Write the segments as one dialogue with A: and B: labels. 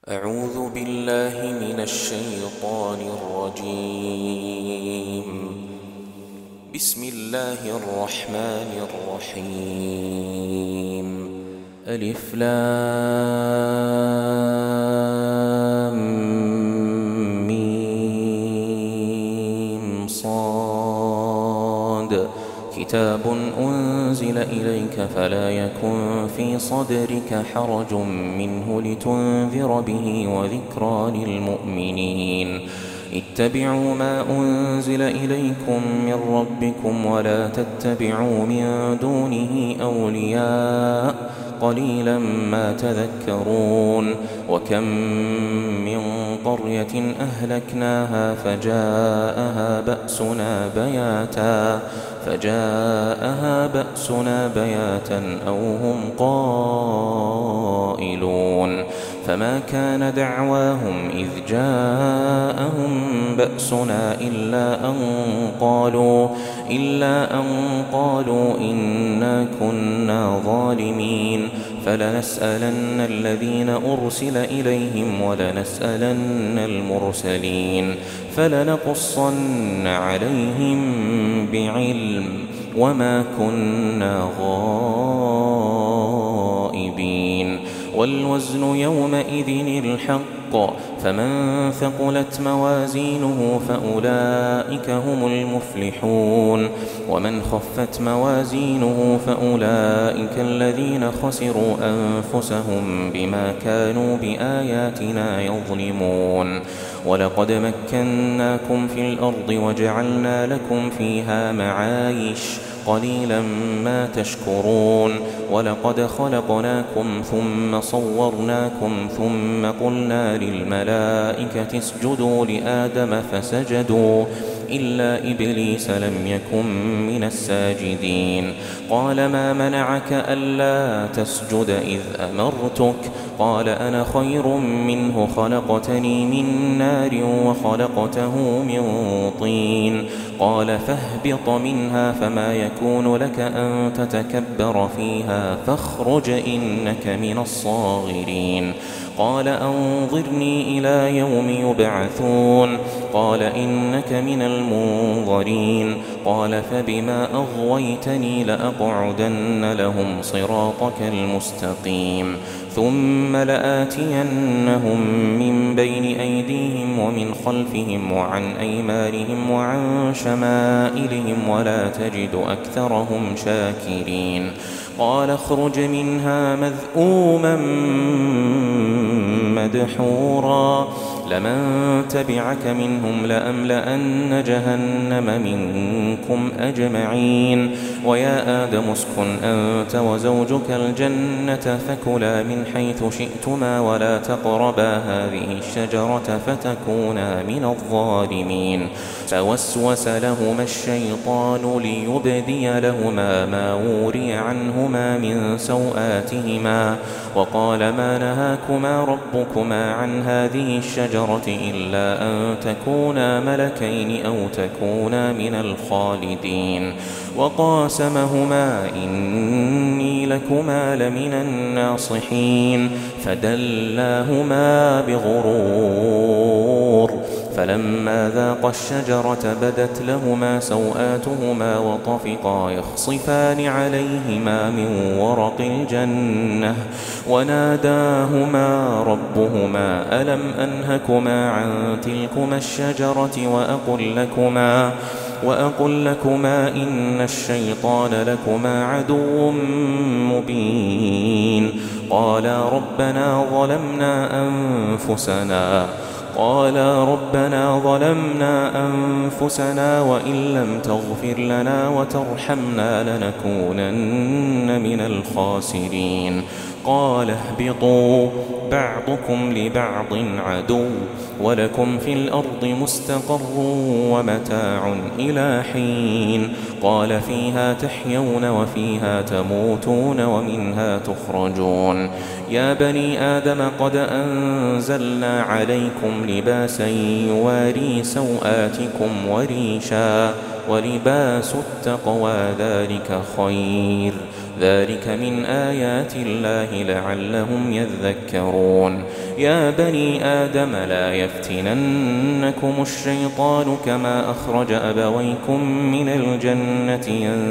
A: أعوذ بالله من الشيطان الرجيم. بسم الله الرحمن الرحيم. ألف لام ميم صاد. كتاب أنزل إليك فلا يكن في صدرك حرج منه لتنذر به وذكرى للمؤمنين. اتبعوا ما أنزل إليكم من ربكم ولا تتبعوا من دونه أولياء قليلا ما تذكرون. وكم من قرية أهلكناها فجاءها بأسنا بياتا أو هم قائلون. فما كان دعواهم إذ جاءهم بأسنا إلا أن قالوا إنا كنا ظالمين. فلنسألن الذين أرسل إليهم ولنسألن المرسلين فلنقصن عليهم بعلم وما كنا غائبين. والوزن يومئذ الحق فمن ثقلت موازينه فأولئك هم المفلحون ومن خفت موازينه فأولئك الذين خسروا أنفسهم بما كانوا بآياتنا يظلمون. ولقد مكناكم في الأرض وجعلنا لكم فيها معايش قليلا ما تشكرون. ولقد خلقناكم ثم صورناكم ثم قلنا للملائكة اسجدوا لآدم فسجدوا إلا إبليس لم يكن من الساجدين. قال ما منعك ألا تسجد إذ أمرتك؟ قال أنا خير منه خلقتني من نار وخلقته من طين. قال فاهبط منها فما يكون لك أن تتكبر فيها فاخرج إنك من الصاغرين. قال أنظرني إلى يوم يبعثون. قال إنك من المنظرين. قال فبما أغويتني لأقعدن لهم صراطك المستقيم ثم لآتينهم من بين أيديهم ومن خلفهم وعن أيمانهم وعن شمائلهم ولا تجد أكثرهم شاكرين. قال اخرج منها مذءوما مدحورا لمن تبعك منهم لأملأن جهنم منكم أجمعين. ويا آدم اسكن أنت وزوجك الجنة فكلا من حيث شئتما ولا تقربا هذه الشجرة فتكونا من الظالمين. فوسوس لهما الشيطان ليبدي لهما ما وري عنهما من سوآتهما وقال ما نهاكما ربكما عن هذه الشجرة إلا أن تكونا ملكين أو تكونا من الخالدين. وقاسمهما إني لكما لمن الناصحين فدلاهما بغرور. فلما ذاقا الشجرة بدت لهما سوآتهما وطفقا يخصفان عليهما من ورق الجنة وناداهما ربهما ألم أنهكما عن تلكما الشجرة وأقل لكما إن الشيطان لكما عدو مبين. قالا ربنا ظلمنا أنفسنا وإن لم تغفر لنا وترحمنا لنكونن من الخاسرين. قال اهبطوا بعضكم لبعض عدو ولكم في الأرض مستقر ومتاع إلى حين. قال فيها تحيون وفيها تموتون ومنها تخرجون. يا بني آدم قد أنزلنا عليكم لباسا يواري سوآتكم وريشا ولباس التقوى ذلك خير ذلك من آيات الله لعلهم يذكرون يا بني آدم لا يفتننكم الشيطان كما أخرج أبويكم من الجنة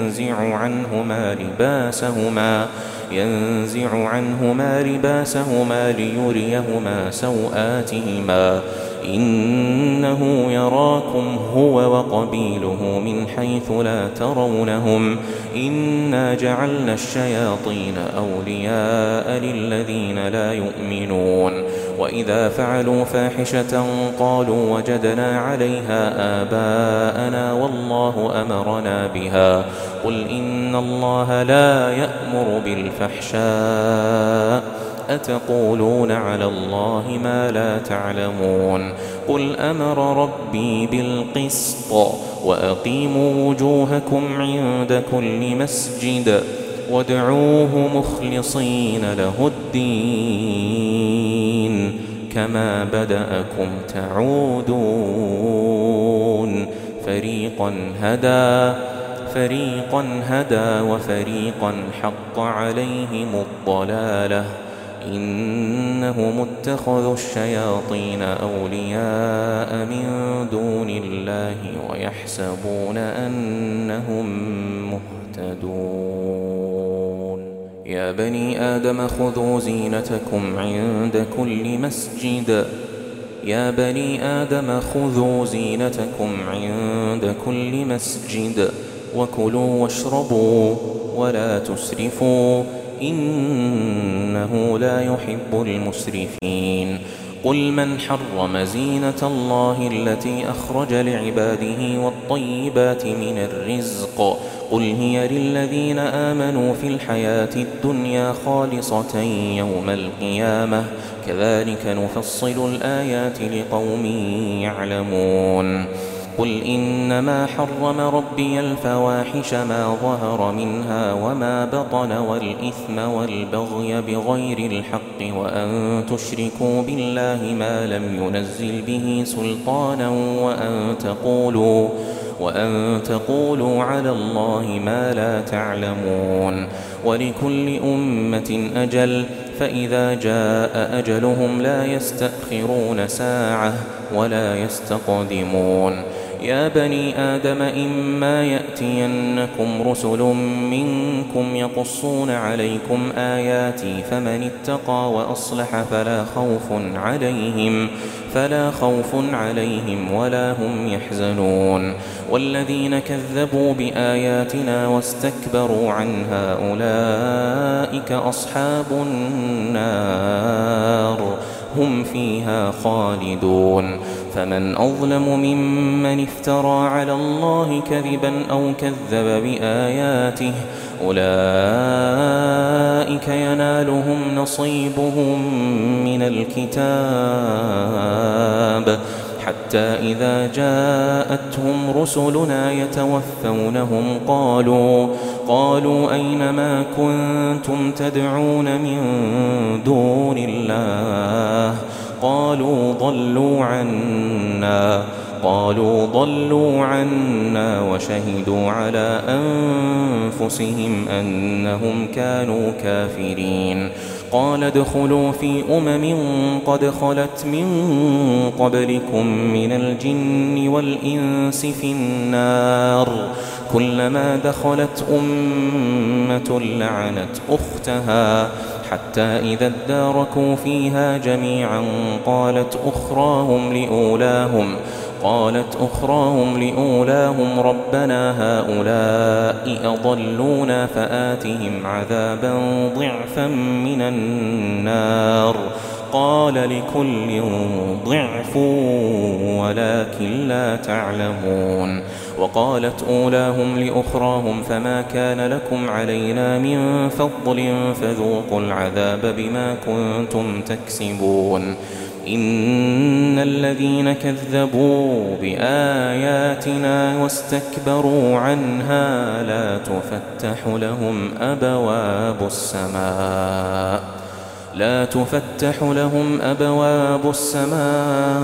A: ينزع عنهما لباسهما ليريهما سوآتهما إنه يراكم هو وقبيله من حيث لا ترونهم إنا جعلنا الشياطين أولياء للذين لا يؤمنون وإذا فعلوا فاحشة قالوا وجدنا عليها آباءنا والله أمرنا بها قل إن الله لا يأمر بالفحشاء أتقولون على الله ما لا تعلمون قل أمر ربي بالقسط وأقيموا وجوهكم عند كل مسجد وادعوه مخلصين له الدين كما بدأكم تعودون فريقا هدى وفريقا حق عليهم الضلالة إنهم اتخذوا الشياطين أولياء من دون الله ويحسبون أنهم مهتدون يا بني آدم خذوا زينتكم عند كل مسجد وكلوا واشربوا ولا تسرفوا إنه لا يحب المسرفين قل من حرم زينة الله التي أخرج لعباده والطيبات من الرزق قل هي للذين آمنوا في الحياة الدنيا خالصة يوم القيامة كذلك نفصل الآيات لقوم يعلمون قل إنما حرم ربي الفواحش ما ظهر منها وما بطن والإثم والبغي بغير الحق وأن تشركوا بالله ما لم ينزل به سلطانا وأن تقولوا على الله ما لا تعلمون ولكل أمة أجل فإذا جاء أجلهم لا يستأخرون ساعة ولا يستقدمون يا بني آدم إما يأتينكم رسل منكم يقصون عليكم آياتي فمن اتقى وأصلح فلا خوف عليهم ولا هم يحزنون والذين كذبوا بآياتنا واستكبروا عنها أولئك أصحاب النار هم فيها خالدون فمن أظلم ممن افترى على الله كذبا أو كذب بآياته أولئك ينالهم نصيبهم من الكتاب حتى إذا جاءتهم رسلنا يتوفونهم قالوا أين ما كنتم تدعون من دون الله قالوا ضلوا عنا وشهدوا على أنفسهم أنهم كانوا كافرين قال ادخلوا في قد خلت من قبلكم من الجن والإنس في النار كلما دخلت أمة لعنت أختها حتى إذا اداركوا فيها جميعا قالت أخراهم لأولاهم ربنا هؤلاء أضلونا فآتهم عذابا ضعفا من النار قال لكل ضعف ولكن لا تعلمون وقالت أولاهم لأخراهم فما كان لكم علينا من فضل فذوقوا العذاب بما كنتم تكسبون إن الذين كذبوا بآياتنا واستكبروا عنها لا تفتح لهم أبواب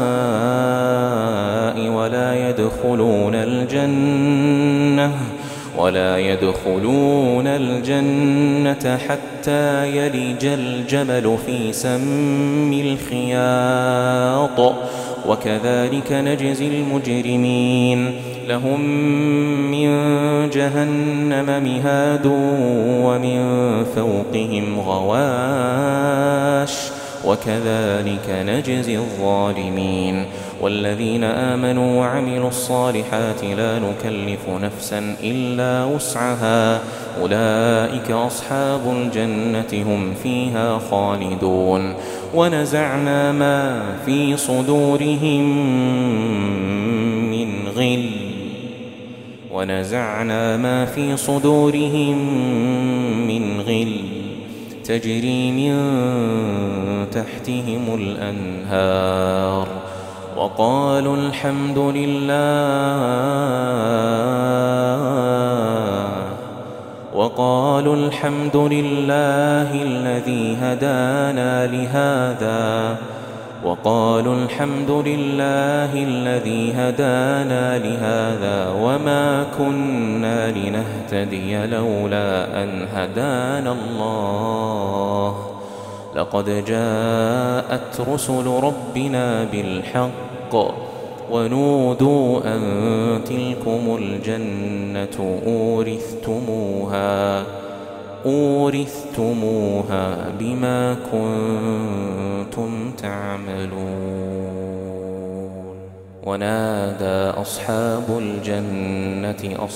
A: السماء ولا يدخلون الجنة ولا يدخلون الجنة حتى يلج الجمل في سم الخياط وكذلك نجزي المجرمين لهم من جهنم مهاد ومن فوقهم غواش وكذلك نجزي الظالمين والذين آمنوا وعملوا الصالحات لا نكلف نفسا إلا وسعها أولئك أصحاب الجنة هم فيها خالدون ونزعنا ما في صدورهم من غل تجري من تحتهم الأنهار وقالوا الحمد لله الذي هدانا لهذا وما كنا لنهتدي لولا أن هدانا الله لقد جاءت رسل ربنا بالحق ونودوا أن تلكم الجنة أورثتموها بما كنتم تعملون ونادى أصحاب الجنة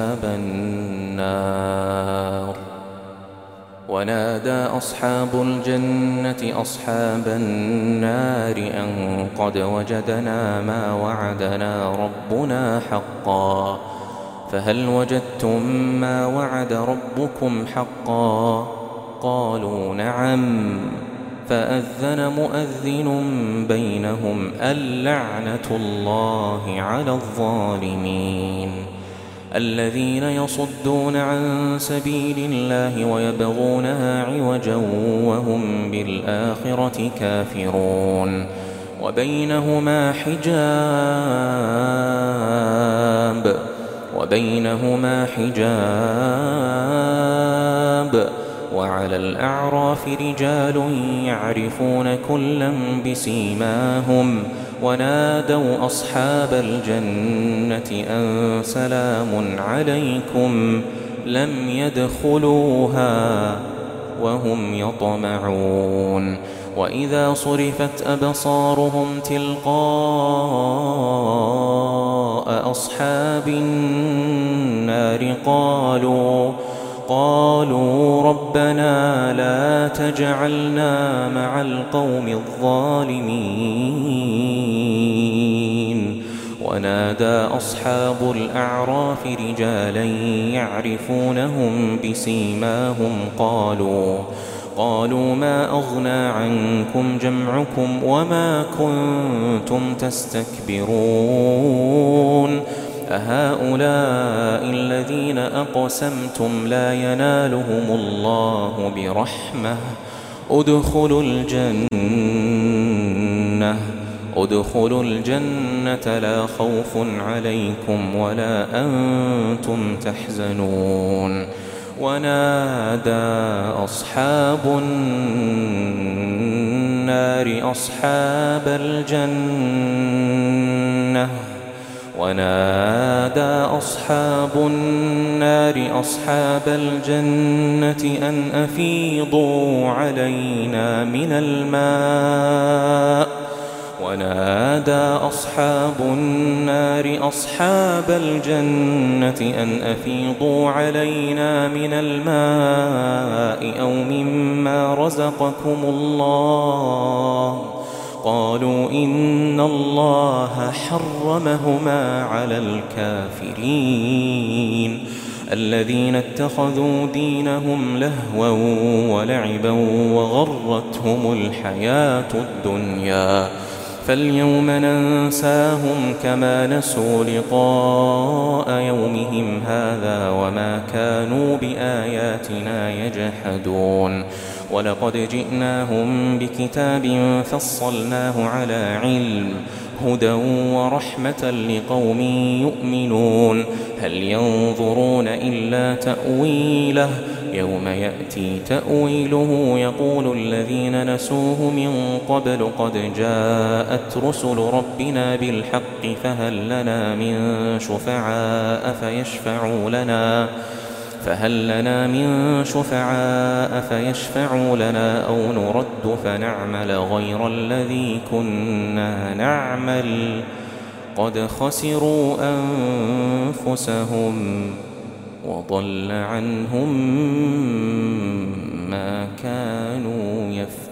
A: أصحاب النار أن قد وجدنا ما وعدنا ربنا حقا فهل وجدتم ما وعد ربكم حقا قالوا نعم فأذن مؤذن بينهم اللعنة الله على الظالمين الذين يصدون عن سبيل الله ويبغونها عوجا وهم بالآخرة كافرون وبينهما حجاب وعلى الأعراف رجال يعرفون كلا بسيماهم ونادوا أصحاب الجنة أن سلام عليكم لم يدخلوها وهم يطمعون وإذا صرفت أبصارهم تلقاء أصحاب النار قالوا ربنا لا تجعلنا مع القوم الظالمين ونادى أصحاب الأعراف رجالا يعرفونهم بسيماهم قالوا ما أغنى عنكم جمعكم وما كنتم تستكبرون أهؤلاء الذين أقسمتم لا ينالهم الله برحمة ادخلوا الجنة لا خوف عليكم ولا أنتم تحزنون ونادى أصحاب النار أصحاب الجنة أن أفيضوا علينا من الماء أو مما رزقكم الله قالوا إن الله حرمهما على الكافرين الذين اتخذوا دينهم لهوا ولعبا وغرتهم الحياة الدنيا فاليوم ننساهم كما نسوا لقاء يومهم هذا وما كانوا بآياتنا يجحدون ولقد جئناهم بكتاب فصلناه على علم هدى ورحمة لقوم يؤمنون هل ينظرون إلا تأويله يوم يأتي تأويله يقول الذين نسوه من قبل قد جاءت رسل ربنا بالحق فهل لنا من شفعاء فيشفعوا لنا أو نرد فنعمل غير الذي كنا نعمل قد خسروا أنفسهم وضل عنهم ما كانوا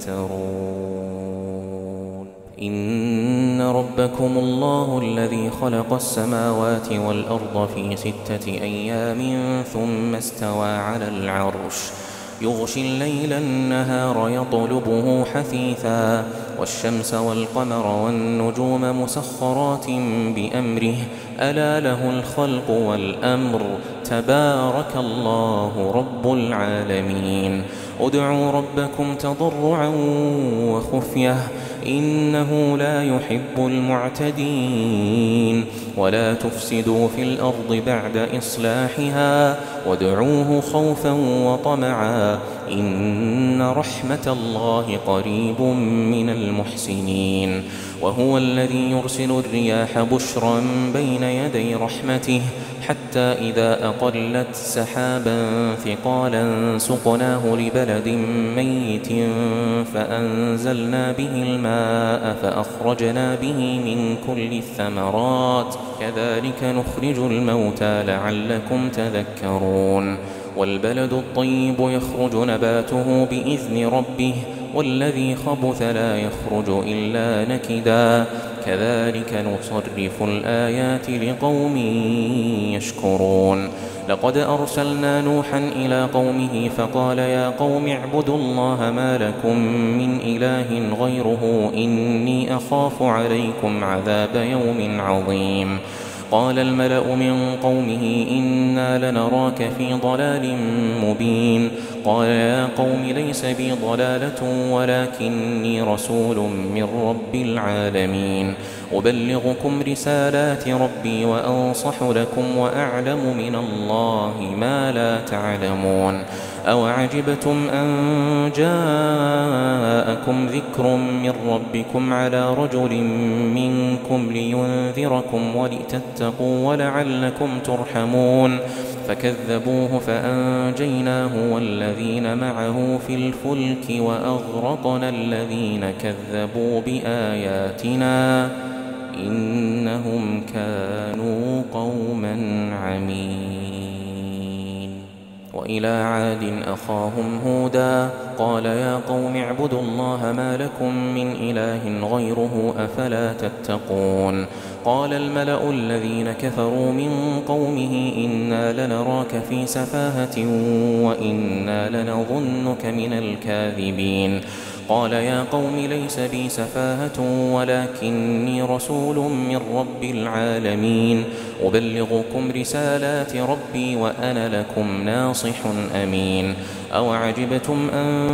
A: يفترون إن ربكم الله الذي خلق السماوات والأرض في 6 أيام ثم استوى على العرش يغشي الليل النهار يطلبه حثيثا والشمس والقمر والنجوم مسخرات بأمره ألا له الخلق والأمر تبارك الله رب العالمين ادعوا ربكم تضرعا وخفية إنه لا يحب المعتدين ولا تفسدوا في الأرض بعد إصلاحها وادعوه خوفا وطمعا إن رحمة الله قريب من المحسنين وهو الذي يرسل الرياح بشرا بين يدي رحمته حتى إذا أقلت سحابا ثقالا سقناه لبلد ميت فأنزلنا به الماء فأخرجنا به من كل الثمرات كذلك نخرج الموتى لعلكم تذكرون والبلد الطيب يخرج نباته بإذن ربه والذي خبث لا يخرج إلا نكدا كذلك نصرف الآيات لقوم يشكرون لقد أرسلنا نوحا إلى قومه فقال يا قوم اعبدوا الله ما لكم من إله غيره إني أخاف عليكم عذاب يوم عظيم قال الملأ من قومه إنا لنراك في ضلال مبين قال يا قوم ليس بي ضلالة ولكني رسول من رب العالمين أبلغكم رسالات ربي وأنصح لكم وأعلم من الله ما لا تعلمون أوعجبتم أن جاءكم ذكر من ربكم على رجل منكم لينذركم ولتتقوا ولعلكم ترحمون فكذبوه فأنجيناه والذين معه في الفلك وأغرقنا الذين كذبوا بآياتنا إنهم كانوا قوما عمين وإلى عاد أخاهم هودا قال يا قوم اعبدوا الله ما لكم من إله غيره أفلا تتقون قال الملأ الذين كفروا من قومه إنا لنراك في سفاهة وإنا لنظنك من الكاذبين قال يا قوم ليس بي سفاهة ولكني رسول من رب العالمين أبلغكم رسالات ربي وأنا لكم ناصح أمين أوعجبتم أن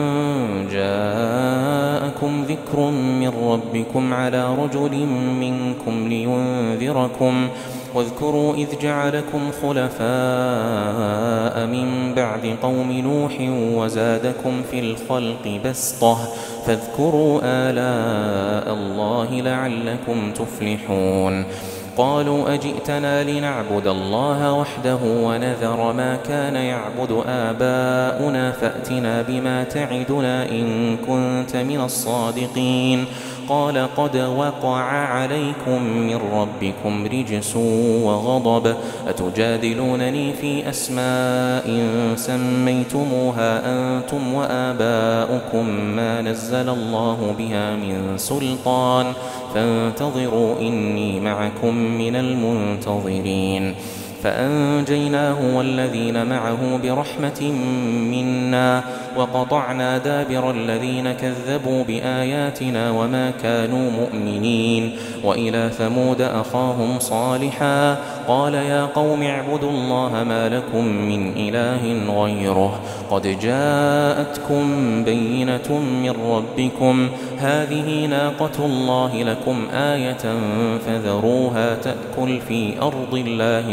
A: جاءكم ذكر من ربكم على رجل منكم لينذركم واذكروا إذ جعلكم خلفاء من بعد قوم نوح وزادكم في الخلق بسطة فاذكروا آلاء الله لعلكم تفلحون قالوا أجئتنا لنعبد الله وحده ونذر ما كان يعبد آباؤنا فأتنا بما تعدنا إن كنت من الصادقين قال قد وقع عليكم من ربكم رجس وغضب أتجادلونني في أسماء سميتموها أنتم وآباؤكم ما نزل الله بها من سلطان فانتظروا إني معكم من المنتظرين فأنجيناه والذين معه برحمة منا وقطعنا دابر الذين كذبوا بآياتنا وما كانوا مؤمنين وإلى ثمود أخاهم صالحا قال يا قوم اعبدوا الله ما لكم من إله غيره قد جاءتكم بينة من ربكم هذه ناقة الله لكم آية فذروها تأكل في أرض الله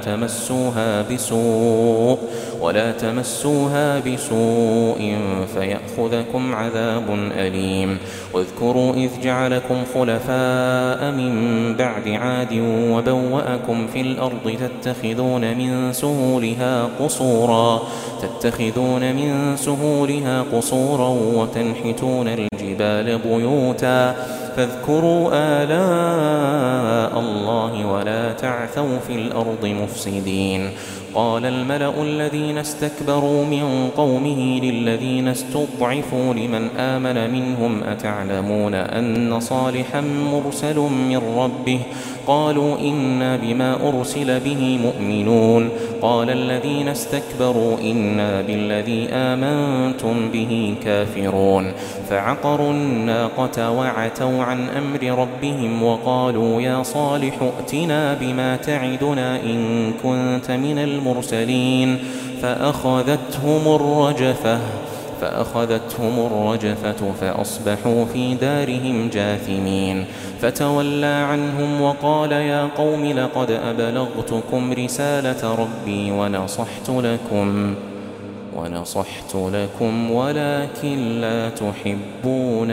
A: ولا تمسوها بسوء فيأخذكم عذاب أليم واذكروا إذ جعلكم خلفاء من بعد عاد وبوأكم في الأرض تتخذون من سهولها قصورا وتنحتون الجبال بيوتا فاذكروا آلاء الله ولا تعثوا في الأرض مفسدين قال الملأ الذين استكبروا من قومه للذين استضعفوا لمن آمن منهم أتعلمون أن صالحا مرسل من ربه قالوا إنا بما أرسل به مؤمنون قال الذين استكبروا إنا بالذي آمنتم به كافرون فعقروا الناقة وعتوا عن أمر ربهم وقالوا يا صالح ائتنا بما تعدنا إن كنت من المرسلين فأخذتهم الرجفة فأصبحوا في دارهم جاثمين فتولى عنهم وقال يا قوم لقد أبلغتكم رسالة ربي ونصحت لكم ولكن لا تحبون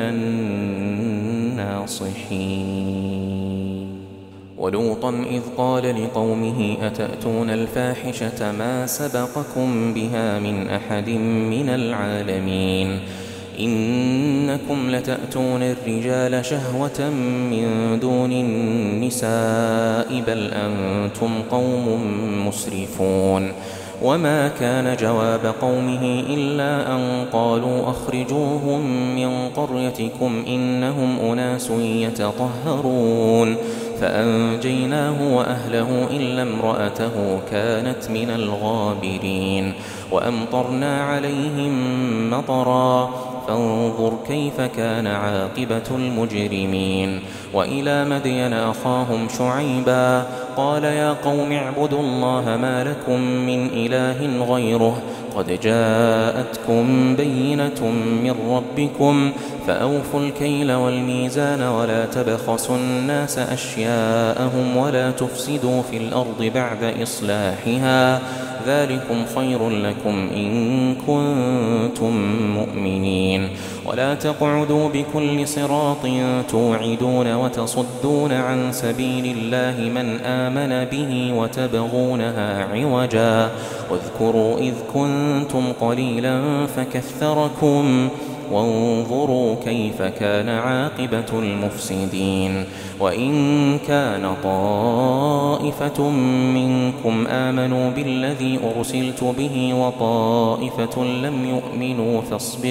A: الناصحين ولوطا إذ قال لقومه أتأتون الفاحشة ما سبقكم بها من أحد من العالمين إنكم لتأتون الرجال شهوة من دون النساء بل أنتم قوم مسرفون وما كان جواب قومه إلا أن قالوا أخرجوهم من قريتكم إنهم أناس يتطهرون فأنجيناه وأهله إلا امرأته كانت من الغابرين وأمطرنا عليهم مطرا فانظر كيف كان عاقبة المجرمين وإلى مدين أخاهم شعيبا قال يا قوم اعبدوا الله ما لكم من إله غيره قد جاءتكم بينة من ربكم فأوفوا الكيل والميزان ولا تبخسوا الناس أشياءهم ولا تفسدوا في الأرض بعد إصلاحها ذلكم خير لكم إن كنتم مؤمنين ولا تقعدوا بكل صراط توعدون وتصدون عن سبيل الله من آمن به وتبغونها عوجا واذكروا إذ كنتم قليلا فكثركم وانظروا كيف كان عاقبة المفسدين وإن كان طائفة منكم آمنوا بالذي أرسلت به وطائفة لم يؤمنوا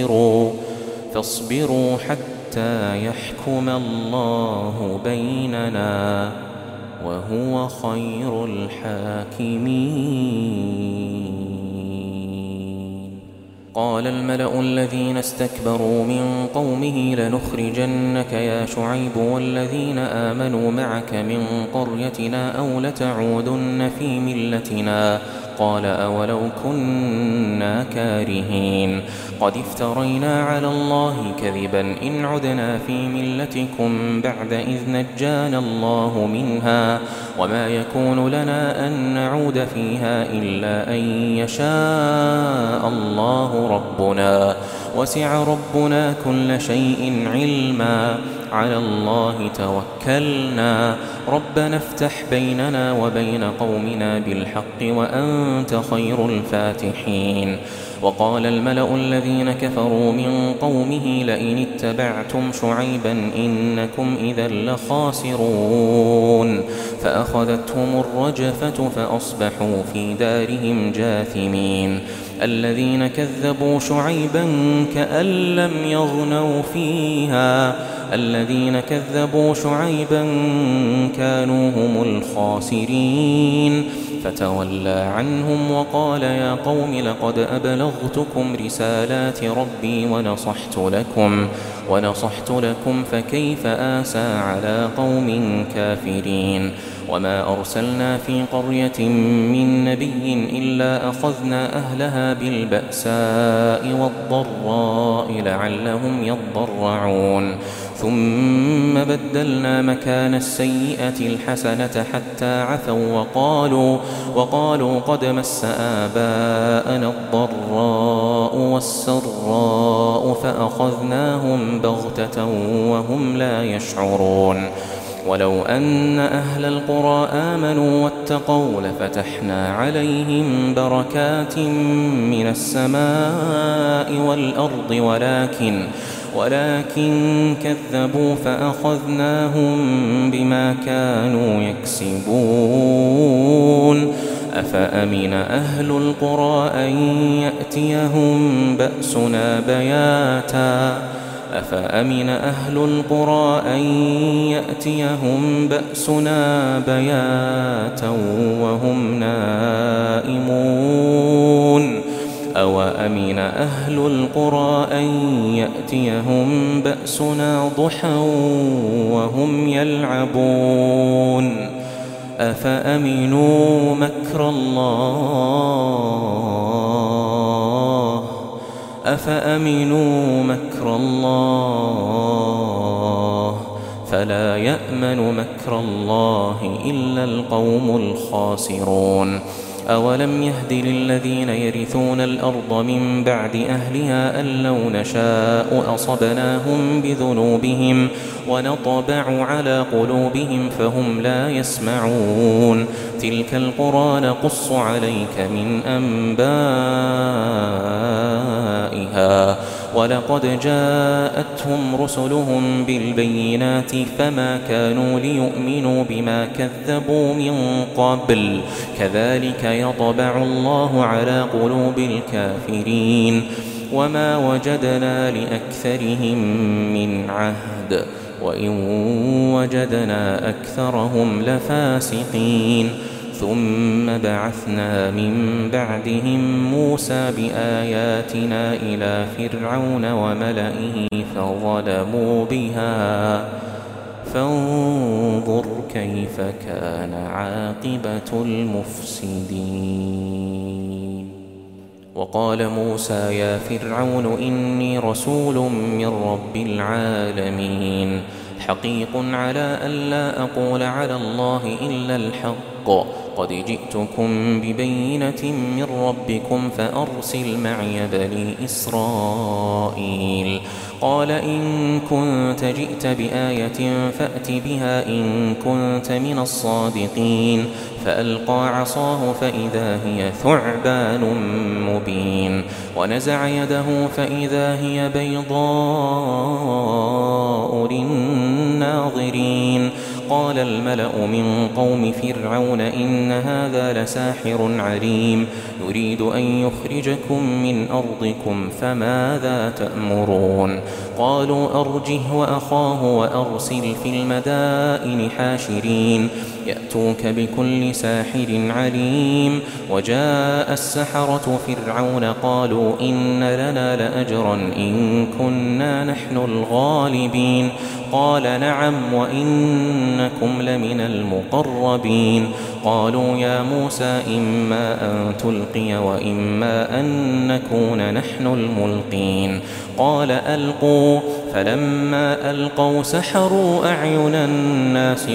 A: فاصبروا حتى يحكم الله بيننا وهو خير الحاكمين قال الملأ الذين استكبروا من قومه لنخرجنك يا شعيب والذين آمنوا معك من قريتنا أو لتعودن في ملتنا قال أولو كنا كارهين قد افترينا على الله كذبا إن عدنا في ملتكم بعد إذ نجانا الله منها وما يكون لنا أن نعود فيها إلا أن يشاء الله ربنا وسع ربنا كل شيء علما على الله توكلنا ربنا افتح بيننا وبين قومنا بالحق وأنت خير الفاتحين وقال الملأ الذين كفروا من قومه لئن اتبعتم شعيبا إنكم إذا لخاسرون فأخذتهم الرجفة فأصبحوا في دارهم جاثمين الذين كذبوا شعيبا كأن لم يغنوا فيها الذين كذبوا شعيبا كانوا هم الخاسرين فتولى عنهم وقال يا قوم لقد أبلغتكم رسالات ربي ونصحت لكم فكيف آسى على قوم كافرين. وما أرسلنا في قرية من نبي إلا أخذنا أهلها بالبأساء والضراء لعلهم يضرعون ثم بدلنا مكان السيئة الحسنة حتى عفوا وقالوا قد مس آباءنا الضراء والسراء فأخذناهم بغتة وهم لا يشعرون. ولو أن أهل القرى آمنوا واتقوا لفتحنا عليهم بركات من السماء والأرض ولكن كذبوا فأخذناهم بما كانوا يكسبون. أفأمن أهل القرى أن يأتيهم بأسنا بياتا وهم نائمون أوأمن أهل القرى أن يأتيهم بأسنا ضحى وهم يلعبون أفأمنوا مكر الله فلا يأمن مكر الله إلا القوم الخاسرون. أولم يهد للذين يرثون الأرض من بعد أهلها أن لو نشاء أصبناهم بذنوبهم ونطبع على قلوبهم فهم لا يسمعون. تلك القرى نقص عليك من أنبائها ولقد جاءتهم رسلهم بالبينات فما كانوا ليؤمنوا بما كذبوا من قبل كذلك يطبع الله على قلوب الكافرين وما وجدنا لأكثرهم من عهد وإن وجدنا أكثرهم لفاسقين. ثم بعثنا من بعدهم موسى بآياتنا إلى فرعون وملئه فظلموا بها فانظر كيف كان عاقبة المفسدين. وقال موسى يا فرعون إني رسول من رب العالمين حقيق على ألا أقول على الله إلا الحق قد جئتكم ببينة من ربكم فأرسل معي بني إسرائيل. قال إن كنت جئت بآية فأت بها إن كنت من الصادقين. فألقى عصاه فإذا هي ثعبان مبين ونزع يده فإذا هي بيضاء للناظرين. قال الملأ من قوم فرعون إن هذا لساحر عليم يريد أن يخرجكم من أرضكم فماذا تأمرون. قالوا أرجه وأخاه وأرسل في المدائن حاشرين يأتوك بكل ساحر عليم. وجاء السحرة فرعون قالوا إن لنا لأجرا إن كنا نحن الغالبين. قال نعم وإنكم لمن المقربين. قالوا يا موسى إما أن تلقي وإما أن نكون نحن الملقين. قال ألقوا فلما ألقوا سحروا أعين الناس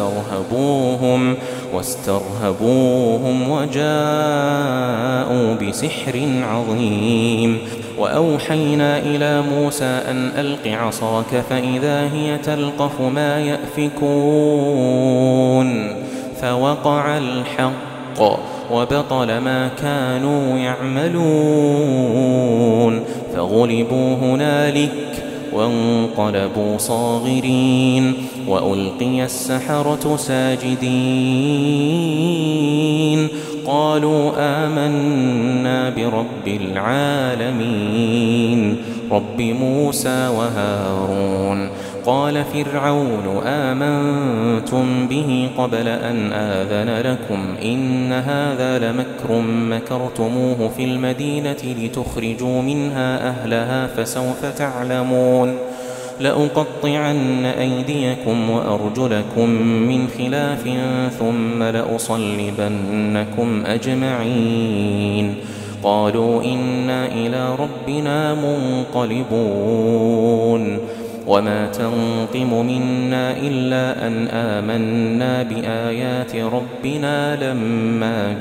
A: واسترهبوهم وجاءوا بسحر عظيم. وأوحينا إلى موسى أن ألق عصاك فإذا هي تلقف ما يأفكون فوقع الحق وبطل ما كانوا يعملون فغلبوا هنالك وانقلبوا صاغرين وألقي السحرة ساجدين. قالوا آمنا برب العالمين رب موسى وهارون. قال فرعون آمنتم به قبل أن آذن لكم إن هذا لمكر مكرتموه في المدينة لتخرجوا منها أهلها فسوف تعلمون. لأقطعن أيديكم وأرجلكم من خلاف ثم لأصلبنكم أجمعين. قالوا إنا إلى ربنا منقلبون. وما تنقم منا إلا أن آمنا بآيات ربنا لما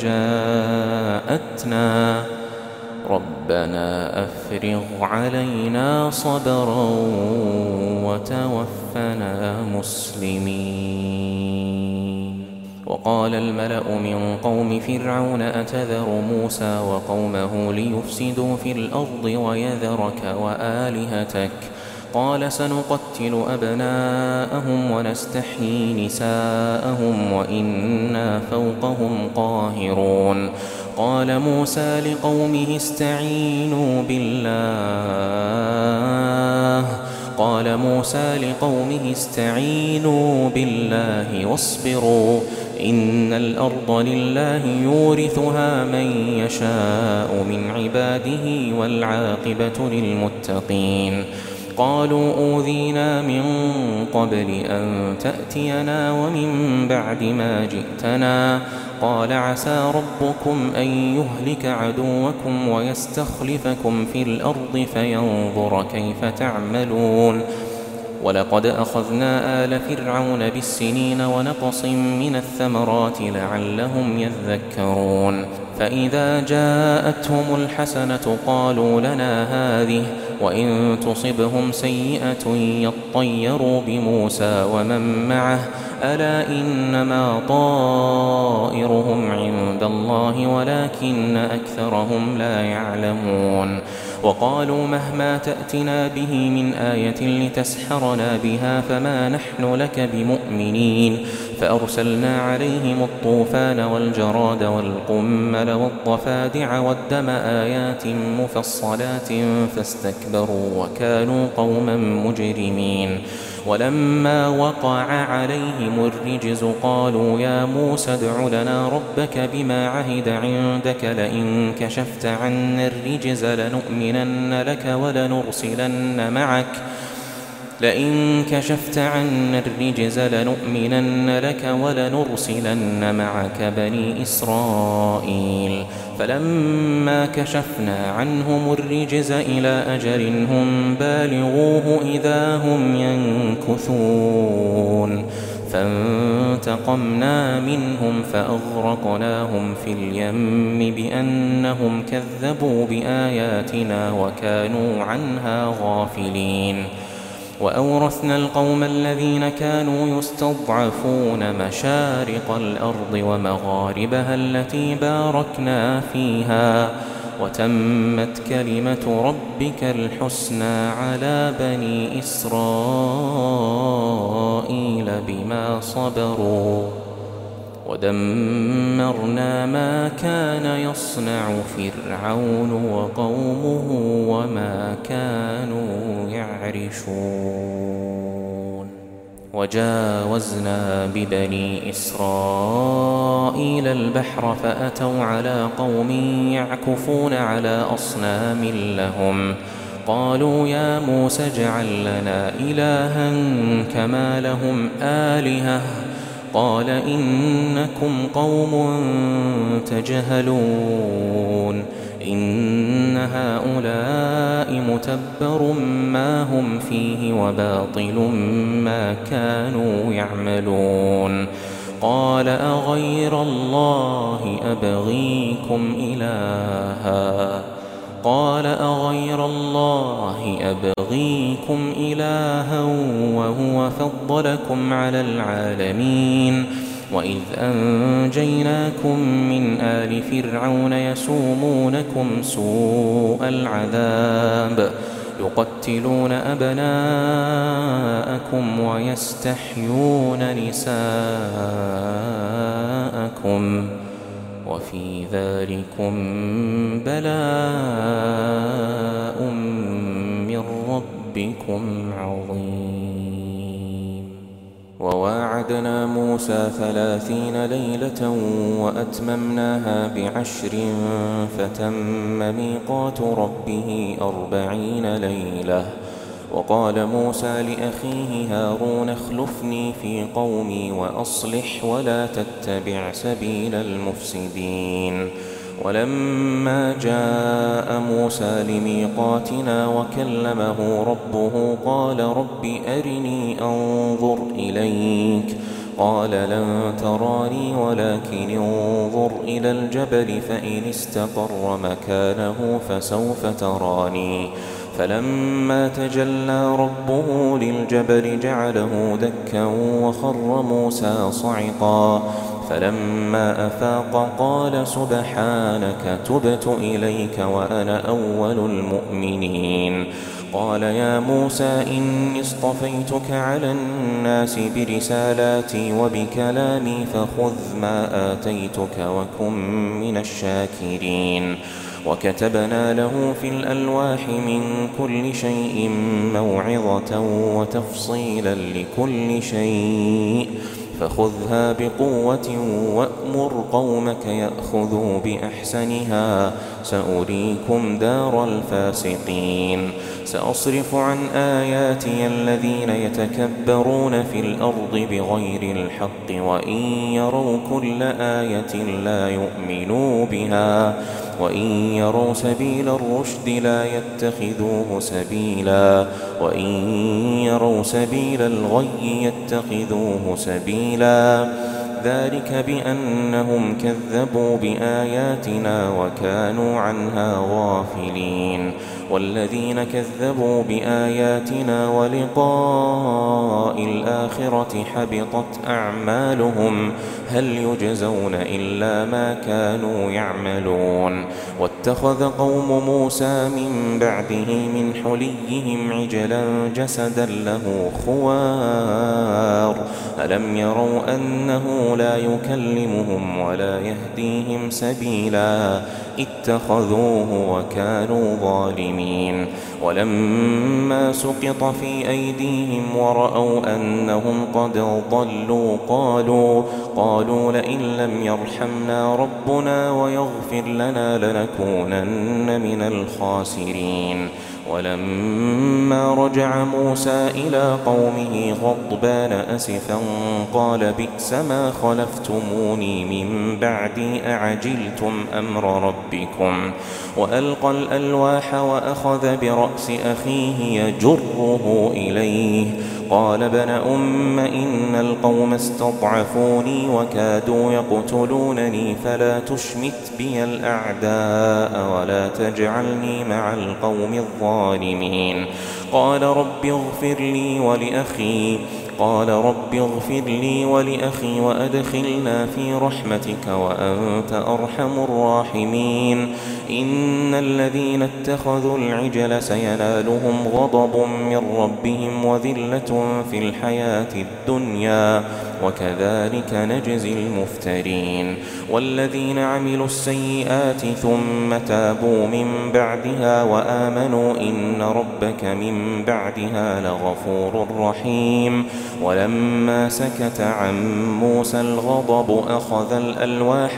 A: جاءتنا ربنا أفرغ علينا صبرا وتوفنا مسلمين. وقال الملأ من قوم فرعون أتذر موسى وقومه ليفسدوا في الأرض ويذرك وآلهتك قال سنقتل أبناءهم ونستحيي نساءهم وإنا فوقهم قاهرون. قال موسى لقومه استعينوا بالله واصبروا إن الأرض لله يورثها من يشاء من عباده والعاقبة للمتقين. قالوا أوذينا من قبل أن تأتينا ومن بعد ما جئتنا قال عسى ربكم أن يهلك عدوكم ويستخلفكم في الأرض فينظر كيف تعملون. ولقد أخذنا آل فرعون بالسنين ونقص من الثمرات لعلهم يذكرون. فإذا جاءتهم الحسنة قالوا لنا هذه وإن تصبهم سيئة يطيروا بموسى ومن معه ألا إنما طائرهم عند الله ولكن أكثرهم لا يعلمون. وقالوا مهما تأتنا به من آية لتسحرنا بها فما نحن لك بمؤمنين. فأرسلنا عليهم الطوفان والجراد والقمل والضفادع والدم آيات مفصلات فاستكبروا وكانوا قوما مجرمين. ولما وقع عليهم الرجز قالوا يا موسى ادع لنا ربك بما عهد عندك لئن كشفت عنا الرجز لنؤمنن لك ولنرسلن معك بني إسرائيل. فلما كشفنا عنهم الرجز إلى أجل هم بالغوه إذا هم ينكثون. فانتقمنا منهم فأغرقناهم في اليم بأنهم كذبوا بآياتنا وكانوا عنها غافلين. وأورثنا القوم الذين كانوا يستضعفون مشارق الأرض ومغاربها التي باركنا فيها وتمت كلمة ربك الحسنى على بني إسرائيل بما صبروا ودمرنا ما كان يصنع فرعون وقومه وما كانوا يعرشون. وجاوزنا ببني إسرائيل البحر فأتوا على قوم يعكفون على أصنام لهم قالوا يا موسى اجعل لنا إلها كما لهم آلهة قال إنكم قوم تجهلون إن هؤلاء متبر ما هم فيه وباطل ما كانوا يعملون. قال أغير الله أبغيكم إلها وهو فضلكم على العالمين. وإذ أنجيناكم من آل فرعون يسومونكم سوء العذاب يقتلون أبناءكم ويستحيون نساءكم وفي ذلكم بلاء من ربكم عظيم. وواعدنا موسى 30 ليلة وأتممناها ب10 فتم ميقات ربه 40 ليلة وقال موسى لأخيه هارون اخلفني في قومي وأصلح ولا تتبع سبيل المفسدين. ولما جاء موسى لميقاتنا وكلمه ربه قال رب أرني أنظر إليك قال لن تراني ولكن انظر إلى الجبل فإن استقر مكانه فسوف تراني. فلما تجلى ربه للجبل جعله دكا وخر موسى صعقا. فلما أفاق قال سبحانك تبت إليك وأنا أول المؤمنين. قال يا موسى إني اصطفيتك على الناس برسالاتي وبكلامي فخذ ما آتيتك وكن من الشاكرين. وكتبنا له في الألواح من كل شيء موعظة وتفصيلا لكل شيء فخذها بقوة وأمر قومك يأخذوا بأحسنها سأريكم دار الفاسقين. سأصرف عن آياتي الذين يتكبرون في الأرض بغير الحق وإن يروا كل آية لا يؤمنوا بها وإن يروا سبيل الرشد لا يتخذوه سبيلا وإن يروا سبيل الغي يتخذوه سبيلا. ذلك بأنهم كذبوا بآياتنا وكانوا عنها غافلين. والذين كذبوا بآياتنا ولقاء الآخرة حبطت أعمالهم هل يجزون إلا ما كانوا يعملون. واتخذ قوم موسى من بعده من حليهم عجلا جسدا له خوار ألم يروا أنه لا يكلمهم ولا يهديهم سبيلا اتخذوه وكانوا ظالمين. ولما سقط في أيديهم ورأوا أنهم قد ضلوا قالوا لئن لم يرحمنا ربنا ويغفر لنا لنكونن من الخاسرين. ولما رجع موسى إلى قومه غضبان أسفا قال بئس ما خلفتموني من بعدي أعجلتم أمر ربكم. وألقى الألواح وأخذ برأس أخيه يجره إليه قال ابن أم إن القوم استضعفوني وكادوا يقتلونني فلا تشمت بي الأعداء ولا تجعلني مع القوم الظالمين. قال رب اغفر لي ولأخي وأدخلنا في رحمتك وأنت أرحم الراحمين. إن الذين اتخذوا العجل سينالهم غضب من ربهم وذلة في الحياة الدنيا وكذلك نجزي المفترين. والذين عملوا السيئات ثم تابوا من بعدها وآمنوا إن ربك من بعدها لغفور رحيم. ولما سكت عن موسى الغضب أخذ الألواح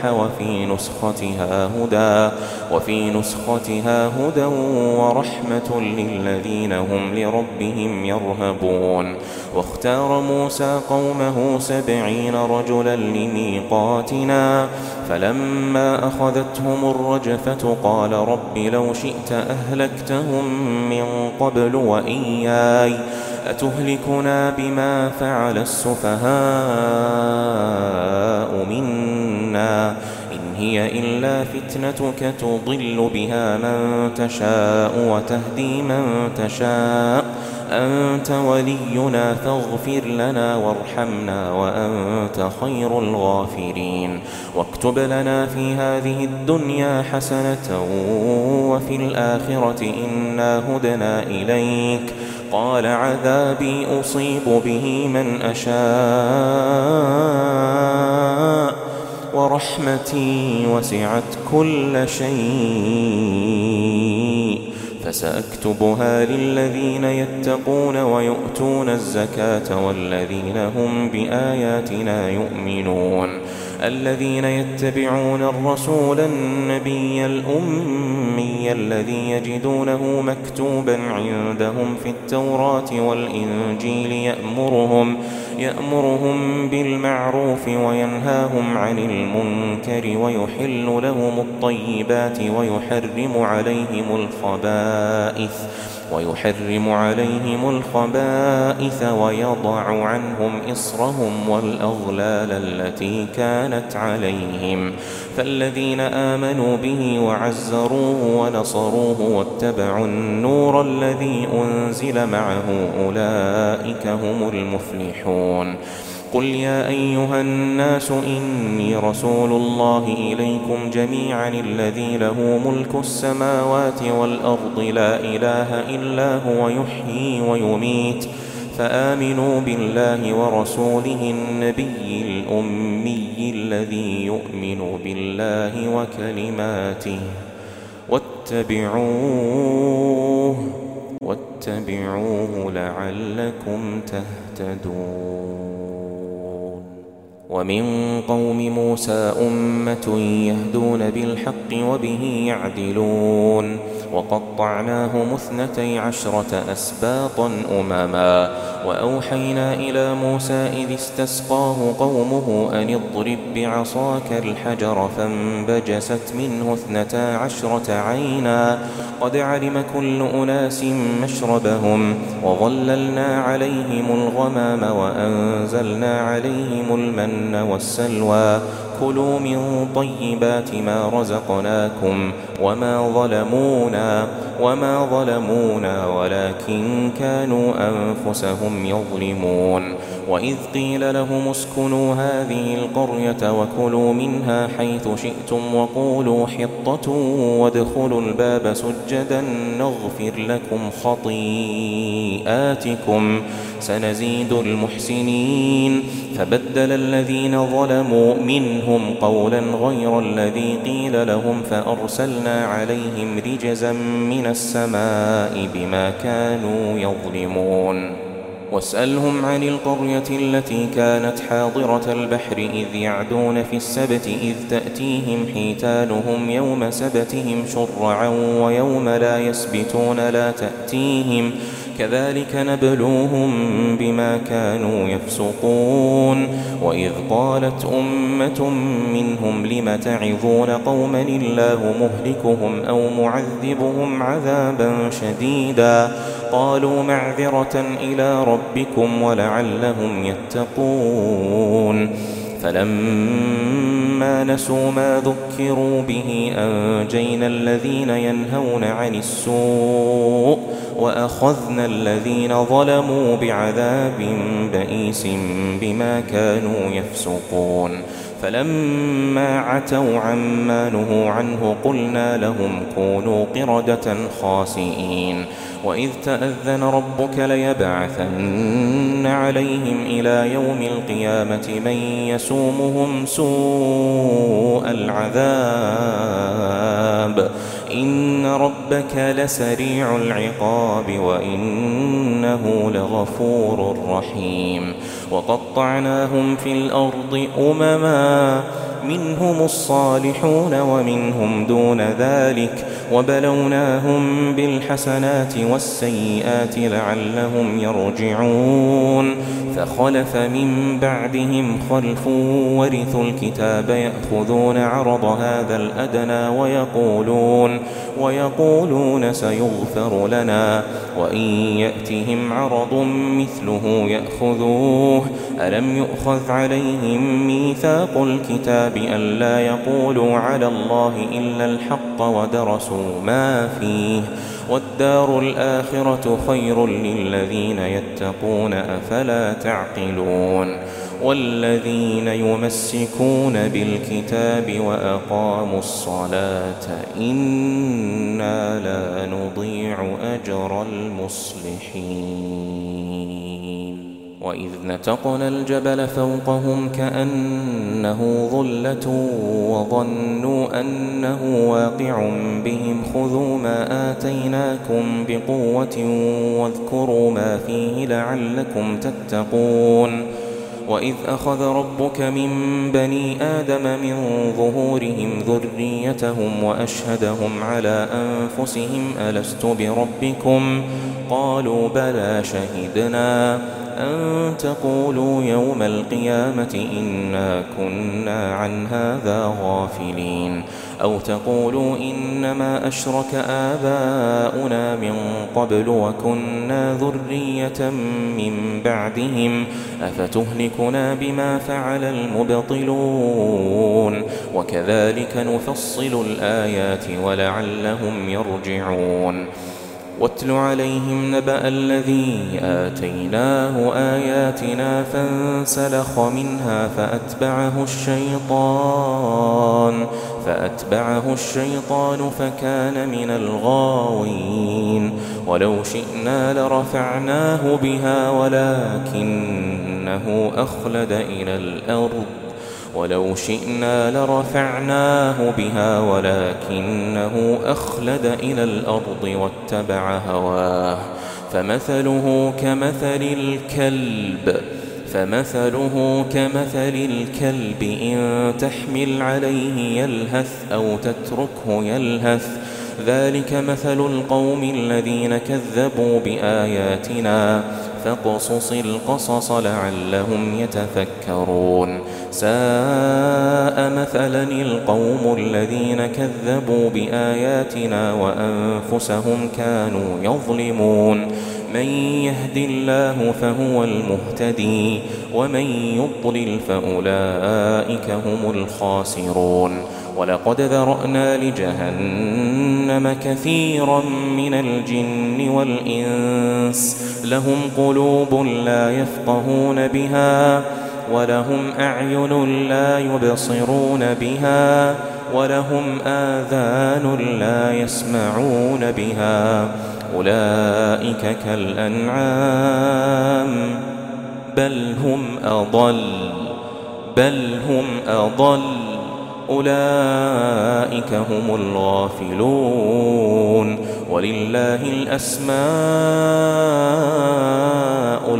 A: وفي نسختها هدى ورحمة للذين هم لربهم يرهبون. واختار موسى قومه 70 رجلا لميقاتنا فلما أخذتهم الرجفة قال رب لو شئت أهلكتهم من قبل وإياي أتهلكنا بما فعل السفهاء منا إن هي إلا فتنتك تضل بها من تشاء وتهدي من تشاء أنت ولينا فاغفر لنا وارحمنا وأنت خير الغافرين. واكتب لنا في هذه الدنيا حسنة وفي الآخرة إنا هدنا إليك قال عذابي أصيب به من أشاء ورحمتي وسعت كل شيء فسأكتبها للذين يتقون ويؤتون الزكاة والذين هم بآياتنا يؤمنون. الذين يتبعون الرسول النبي الأمي الذي يجدونه مكتوبا عندهم في التوراة والإنجيل يأمرهم بالمعروف وينهاهم عن المنكر ويحل لهم الطيبات ويحرم عليهم الخبائث ويضع عنهم إصرهم والأغلال التي كانت عليهم. فالذين آمنوا به وعزروه ونصروه واتبعوا النور الذي أنزل معه أولئك هم المفلحون. قل يا أيها الناس إني رسول الله إليكم جميعا الذي له ملك السماوات والأرض لا إله إلا هو يحيي ويميت فآمنوا بالله ورسوله النبي الأمي الذي يؤمن بالله وكلماته واتبعوه لعلكم تهتدون. ومن قوم موسى أمة يهدون بالحق وبه يعدلون وقطعناهم 12 أسباطا أمما وأوحينا إلى موسى إذ استسقاه قومه أن اضرب بعصاك الحجر فانبجست منه 12 عينا قد علم كل أناس مشربهم وظللنا عليهم الغمام وأنزلنا عليهم المن والسلوى كلوا من طيبات ما رزقناكم وما ظلمونا ولكن كانوا أنفسهم يظلمون. وإذ قيل لهم اسكنوا هذه القرية وكلوا منها حيث شئتم وقولوا حطة وادخلوا الباب سجدا نغفر لكم خطيئاتكم سنزيد المحسنين. فبدل الذين ظلموا منهم قولا غير الذي قيل لهم فأرسلنا عليهم رجزا من السماء بما كانوا يظلمون. واسألهم عن القرية التي كانت حاضرة البحر إذ يعدون في السبت إذ تأتيهم حيتانهم يوم سبتهم شرعا ويوم لا يسبتون لا تأتيهم كذلك نبلوهم بما كانوا يفسقون. وإذ قالت أمة منهم لم تعظون قوما الله مهلكهم أو معذبهم عذابا شديدا قالوا معذرة إلى ربكم ولعلهم يتقون. فلما نسوا ما ذكروا به أنجينا الذين ينهون عن السوء وأخذنا الذين ظلموا بعذاب بئيس بما كانوا يفسقون. فلما عتوا عما نهوا عنه قلنا لهم كونوا قردة خاسئين. وإذ تأذن ربك ليبعثن عليهم إلى يوم القيامة من يسومهم سوء العذاب إن ربك لسريع العقاب وإنه لغفور رحيم. وقطعناهم في الأرض أمما منهم الصالحون ومنهم دون ذلك وبلوناهم بالحسنات والسيئات لعلهم يرجعون. فخلف من بعدهم خلف ورثوا الكتاب يأخذون عرض هذا الأدنى ويقولون سيغفر لنا وإن يأتهم عرض مثله يأخذوه. ألم يؤخذ عليهم ميثاق الكتاب ألا يقولوا على الله إلا الحق ودرسوا ما فيه والدار الآخرة خير للذين يتقون أفلا تعقلون. والذين يمسكون بالكتاب وأقاموا الصلاة إنا لا نضيع أجر المصلحين. وإذ نتقنا الجبل فوقهم كأنه ظلة وظنوا أنه واقع بهم خذوا ما آتيناكم بقوة واذكروا ما فيه لعلكم تتقون. وإذ أخذ ربك من بني آدم من ظهورهم ذريتهم وأشهدهم على أنفسهم ألست بربكم قالوا بلى شهدنا أن تقولوا يوم القيامة إنا كنا عن هذا غافلين أو تقولوا إنما أشرك آباؤنا من قبل وكنا ذرية من بعدهم أفتهلكنا بما فعل المبطلون وكذلك نفصل الآيات ولعلهم يرجعون واتل عليهم نبأ الذي آتيناه آياتنا فانسلخ منها فأتبعه الشيطان فكان من الغاوين ولو شئنا لرفعناه بها ولكنه أخلد إلى الأرض واتبع هواه فمثله كمثل الكلب إن تحمل عليه يلهث أو تتركه يلهث ذلك مثل القوم الذين كذبوا بآياتنا فاقصص القصص لعلهم يتفكرون ساء مثلا القوم الذين كذبوا بآياتنا وأنفسهم كانوا يظلمون من يهد الله فهو المهتدي ومن يضلل فأولئك هم الخاسرون ولقد ذرأنا لجهنم كثيرا من الجن والإنس لهم قلوب لا يفقهون بها ولهم أعين لا يبصرون بها ولهم آذان لا يسمعون بها أولئك كالأنعام بل هم أضل أولئك هم الغافلون ولله الأسماء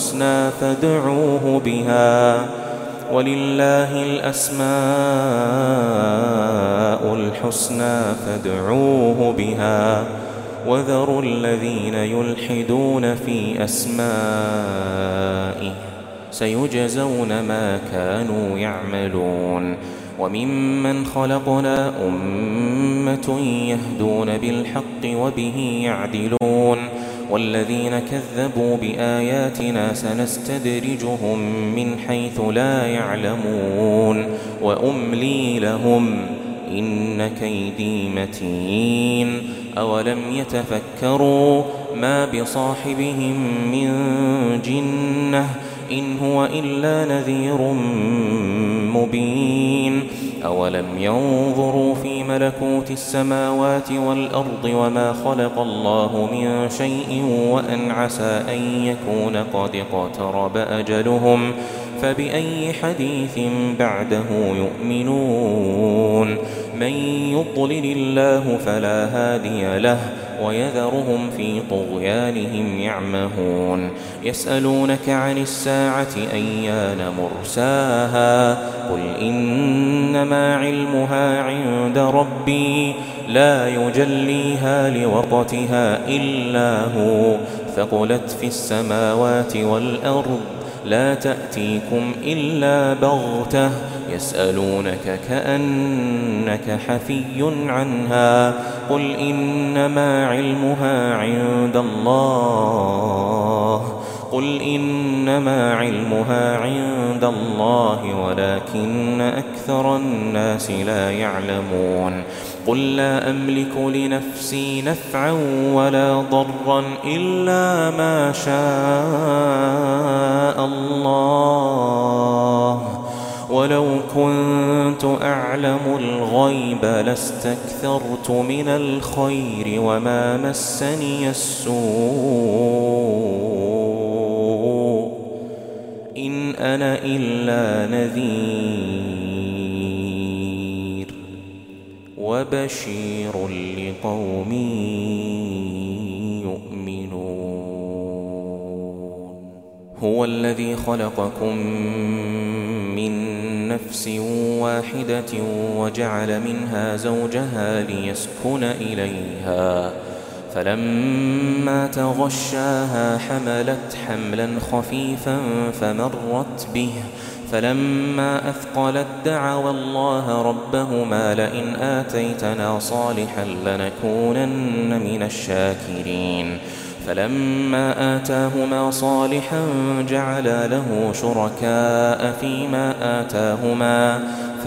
A: الحسنى فادعوه بها وذروا الذين يلحدون في أسمائه سيجزون ما كانوا يعملون وممن خلقنا أمة يهدون بالحق وبه يعدلون والذين كذبوا بآياتنا سنستدرجهم من حيث لا يعلمون وأملي لهم إن كيدي متين أولم يتفكروا ما بصاحبهم من جنة إن هو إلا نذير مبين أولم ينظروا في ملكوت السماوات والأرض وما خلق الله من شيء وأن عسى أن يكون قد اقترب أجلهم فبأي حديث بعده يؤمنون من يضلل الله فلا هادي له ويذرهم في طغيانهم يعمهون يسألونك عن الساعة أيان مرساها قل إنما علمها عند ربي لا يجليها لوقتها إلا هو ثقلت في السماوات والأرض لا تأتيكم إلا بغتة يسألونك كأنك حفي عنها قل إنما علمها عند الله ولكن أكثر الناس لا يعلمون قل لا أملك لنفسي نفعا ولا ضرا إلا ما شاء الله ولو كنت أعلم الغيب لاستكثرت من الخير وما مسني السوء إن أنا إلا نذير وبشير لقوم يؤمنون هو الذي خلقكم من نفس واحدة وجعل منها زوجها ليسكن إليها فلما تغشاها حملت حملا خفيفا فمرت به فلما أثقلت دعوا الله ربهما لئن آتيتنا صالحا لنكونن من الشاكرين فلما آتاهما صالحا جعل له شركاء فيما آتاهما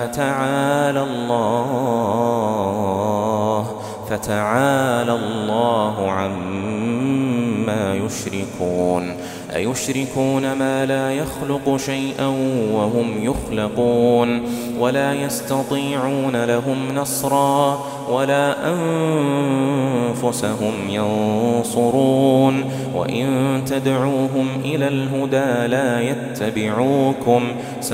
A: فتعالى الله عما يشركون أيشركون ما لا يخلق شيئا وهم يخلقون ولا يستطيعون لهم نصرا ولا أنفسهم ينصرون وإن تدعوهم إلى الهدى لا يتبعوكم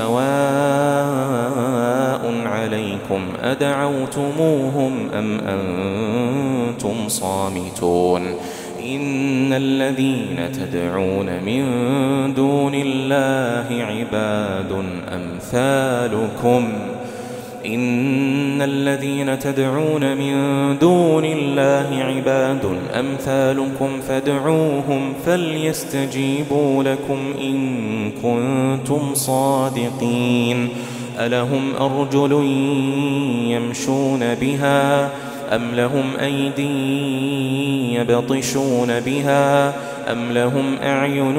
A: سواء عليكم أدعوتموهم أم أنتم صامتون إن الذين تدعون من دون الله عباد أمثالكم إن الذين تدعون من دون الله عباد أمثالكم فادعوهم فليستجيبوا لكم إن كنتم صادقين ألهم أرجل يمشون بها أم لهم أيدي يبطشون بها أم لهم أعين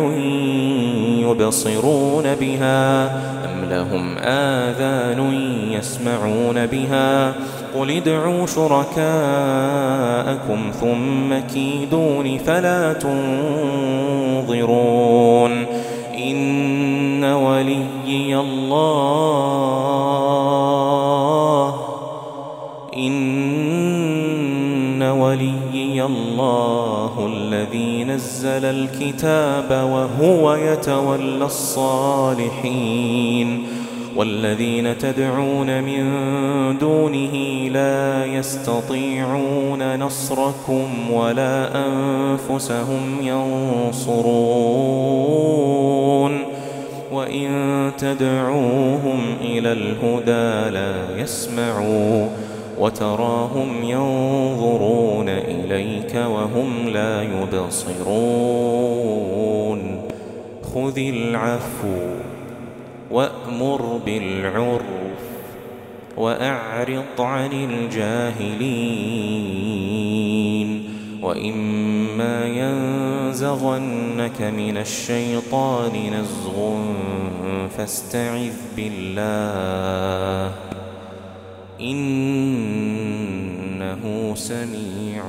A: يبصرون بها أم لهم آذان يسمعون بها قل ادعوا شركاءكم ثم كيدون فلا تنظرون إن وليي الله الذي نزل الكتاب وهو يتولى الصالحين والذين تدعون من دونه لا يستطيعون نصركم ولا أنفسهم ينصرون وإن تدعوهم إلى الهدى لا يسمعوا وتراهم ينظرون إليك وهم لا يبصرون خذ العفو وأمر بالعرف وأعرض عن الجاهلين وإما ينزغنك من الشيطان نزغ فاستعذ بالله إنه سميع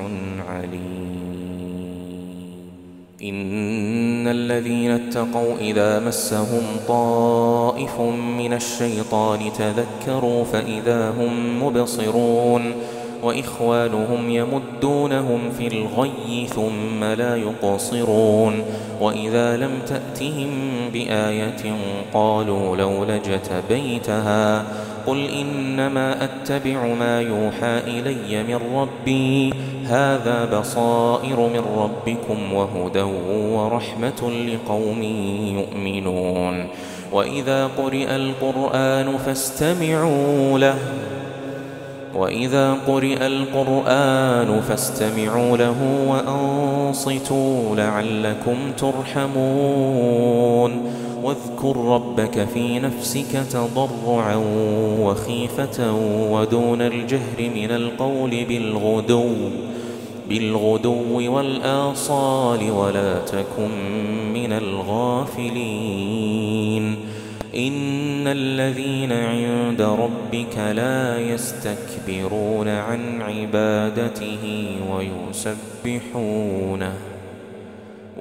A: عليم إن الذين اتقوا إذا مسهم طائف من الشيطان تذكروا فإذا هم مبصرون وإخوانهم يمدونهم في الغي ثم لا يقصرون وإذا لم تأتهم بآية قالوا لولا اجتبيتها قل إنما أتبع ما يوحى إلي من ربي هذا بصائر من ربكم وهدى ورحمة لقوم يؤمنون وإذا قرئ القرآن فاستمعوا له وأنصتوا لعلكم ترحمون واذكر ربك في نفسك تضرعا وخيفة ودون الجهر من القول بالغدو والآصال ولا تكن من الغافلين إن الذين عند ربك لا يستكبرون عن عبادته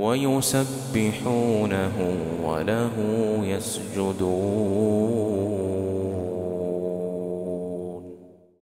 A: ويسبحونه وله يسجدون